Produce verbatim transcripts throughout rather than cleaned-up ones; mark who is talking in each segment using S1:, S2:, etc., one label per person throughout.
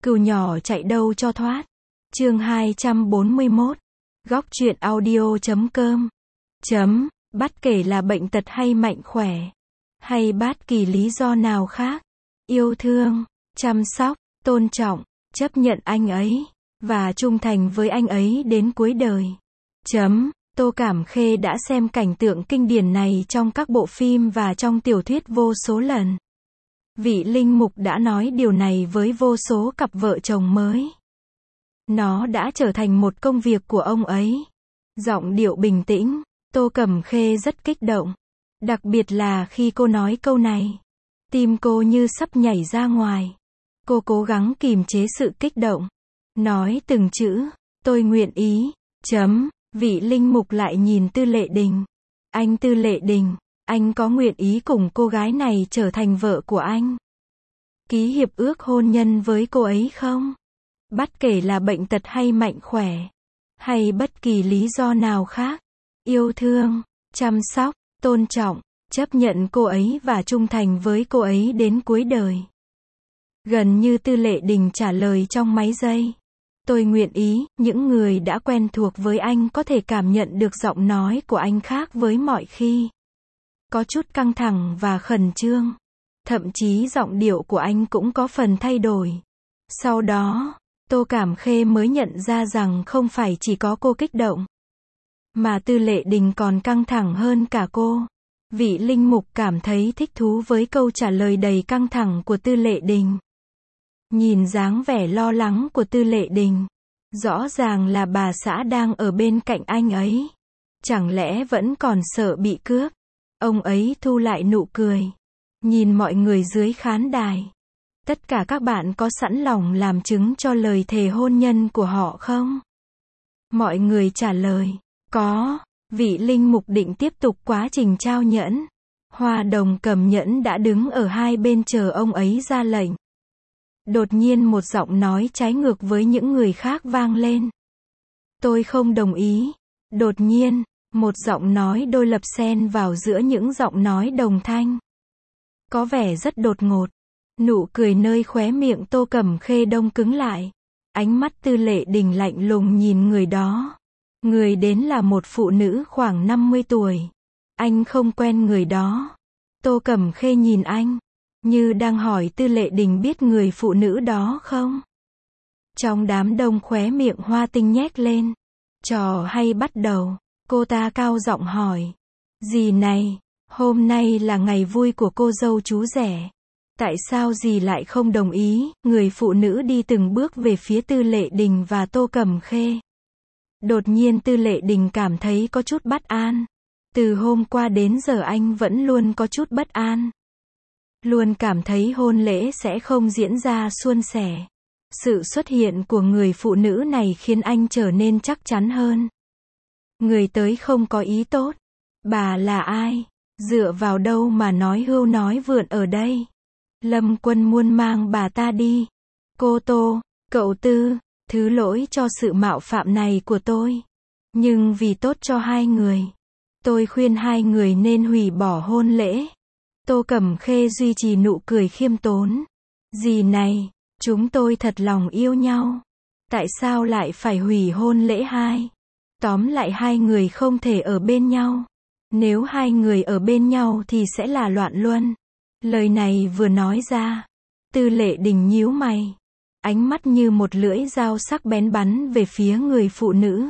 S1: Cừu nhỏ chạy đâu cho thoát. Chương hai trăm bốn mươi mốt. Góc truyện audio chấm com. Chấm, bất kể là bệnh tật hay mạnh khỏe, hay bất kỳ lý do nào khác, yêu thương, chăm sóc, tôn trọng, chấp nhận anh ấy, và trung thành với anh ấy đến cuối đời. Chấm, Tô Cảm Khê đã xem cảnh tượng kinh điển này trong các bộ phim và trong tiểu thuyết vô số lần. Vị linh mục đã nói điều này với vô số cặp vợ chồng mới. Nó đã trở thành một công việc của ông ấy. Giọng điệu bình tĩnh, Tô Cẩm Khê rất kích động. Đặc biệt là khi cô nói câu này. Tim cô như sắp nhảy ra ngoài. Cô cố gắng kìm chế sự kích động. Nói từng chữ, tôi nguyện ý, chấm, vị linh mục lại nhìn Tư Lệ Đình. Anh Tư Lệ Đình, anh có nguyện ý cùng cô gái này trở thành vợ của anh? Ký hiệp ước hôn nhân với cô ấy không? Bất kể là bệnh tật hay mạnh khỏe, hay bất kỳ lý do nào khác, yêu thương, chăm sóc, tôn trọng, chấp nhận cô ấy và trung thành với cô ấy đến cuối đời. Gần như Tư Lệ Đình trả lời trong mấy giây. Tôi nguyện ý. Những người đã quen thuộc với anh có thể cảm nhận được giọng nói của anh khác với mọi khi. Có chút căng thẳng và khẩn trương. Thậm chí giọng điệu của anh cũng có phần thay đổi. Sau đó, Tô Cảm Khê mới nhận ra rằng không phải chỉ có cô kích động, mà Tư Lệ Đình còn căng thẳng hơn cả cô. Vị linh mục cảm thấy thích thú với câu trả lời đầy căng thẳng của Tư Lệ Đình. Nhìn dáng vẻ lo lắng của Tư Lệ Đình, rõ ràng là bà xã đang ở bên cạnh anh ấy. Chẳng lẽ vẫn còn sợ bị cướp? Ông ấy thu lại nụ cười, nhìn mọi người dưới khán đài. Tất cả các bạn có sẵn lòng làm chứng cho lời thề hôn nhân của họ không? Mọi người trả lời, có. Vị linh mục định tiếp tục quá trình trao nhẫn. Hoa Đồng cầm nhẫn đã đứng ở hai bên chờ ông ấy ra lệnh. Đột nhiên một giọng nói trái ngược với những người khác vang lên. Tôi không đồng ý. Đột nhiên, một giọng nói đôi lập xen vào giữa những giọng nói đồng thanh. Có vẻ rất đột ngột. Nụ cười nơi khóe miệng Tô Cẩm Khê đông cứng lại. Ánh mắt Tư Lệ Đình lạnh lùng nhìn người đó. Người đến là một phụ nữ khoảng năm mươi tuổi. Anh không quen người đó. Tô Cẩm Khê nhìn anh, như đang hỏi Tư Lệ Đình biết người phụ nữ đó không? Trong đám đông khóe miệng Hoa Tinh nhếch lên. Trò hay bắt đầu. Cô ta cao giọng hỏi. Dì này, hôm nay là ngày vui của cô dâu chú rể. Tại sao dì lại không đồng ý? Người phụ nữ đi từng bước về phía Tư Lệ Đình và Tô Cẩm Khê. Đột nhiên Tư Lệ Đình cảm thấy có chút bất an. Từ hôm qua đến giờ anh vẫn luôn có chút bất an. Luôn cảm thấy hôn lễ sẽ không diễn ra suôn sẻ. Sự xuất hiện của người phụ nữ này khiến anh trở nên chắc chắn hơn. Người tới không có ý tốt. Bà là ai? Dựa vào đâu mà nói hưu nói vượn ở đây? Lâm Quân muốn mang bà ta đi. Cô Tô, cậu Tư, thứ lỗi cho sự mạo phạm này của tôi. Nhưng vì tốt cho hai người, tôi khuyên hai người nên hủy bỏ hôn lễ. Tô Cẩm Khê duy trì nụ cười khiêm tốn. Dì này, chúng tôi thật lòng yêu nhau. Tại sao lại phải hủy hôn lễ hai? Tóm lại hai người không thể ở bên nhau. Nếu hai người ở bên nhau thì sẽ là loạn luân. Lời này vừa nói ra, Tư Lệ Đình nhíu mày. Ánh mắt như một lưỡi dao sắc bén bắn về phía người phụ nữ.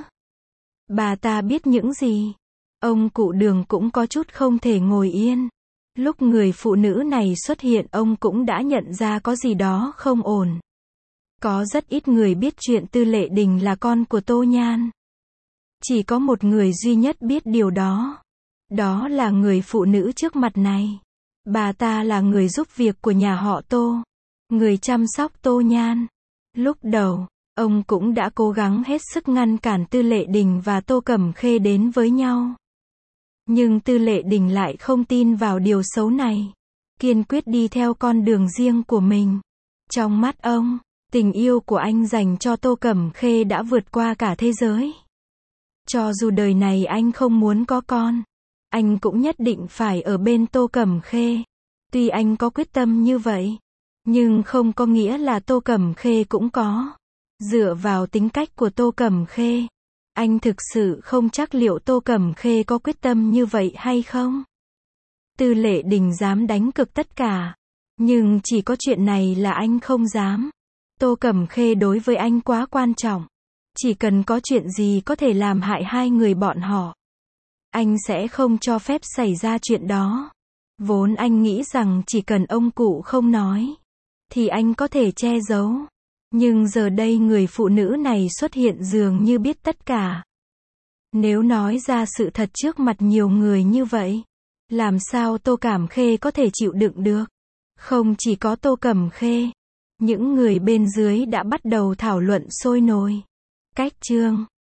S1: Bà ta biết những gì? Ông cụ Đường cũng có chút không thể ngồi yên. Lúc người phụ nữ này xuất hiện ông cũng đã nhận ra có gì đó không ổn. Có rất ít người biết chuyện Tư Lệ Đình là con của Tô Nhan. Chỉ có một người duy nhất biết điều đó. Đó là người phụ nữ trước mặt này. Bà ta là người giúp việc của nhà họ Tô. Người chăm sóc Tô Nhan. Lúc đầu, ông cũng đã cố gắng hết sức ngăn cản Tư Lệ Đình và Tô Cẩm Khê đến với nhau. Nhưng Tư Lệ Đình lại không tin vào điều xấu này. Kiên quyết đi theo con đường riêng của mình. Trong mắt ông, tình yêu của anh dành cho Tô Cẩm Khê đã vượt qua cả thế giới. Cho dù đời này anh không muốn có con, anh cũng nhất định phải ở bên Tô Cẩm Khê. Tuy anh có quyết tâm như vậy, Nhưng không có nghĩa là Tô Cẩm Khê cũng có. Dựa vào tính cách của Tô Cẩm Khê, anh thực sự không chắc liệu Tô Cẩm Khê có quyết tâm như vậy hay không. Tư Lệ Đình dám đánh cược tất cả. Nhưng chỉ có chuyện này là anh không dám. Tô Cẩm Khê đối với anh quá quan trọng. Chỉ cần có chuyện gì có thể làm hại hai người bọn họ, anh sẽ không cho phép xảy ra chuyện đó. Vốn anh nghĩ rằng chỉ cần ông cụ không nói, thì anh có thể che giấu. Nhưng giờ đây người phụ nữ này xuất hiện dường như biết tất cả. Nếu nói ra sự thật trước mặt nhiều người như vậy, làm sao Tô Cẩm Khê có thể chịu đựng được? Không chỉ có Tô Cẩm Khê, những người bên dưới đã bắt đầu thảo luận sôi nổi. Cách chương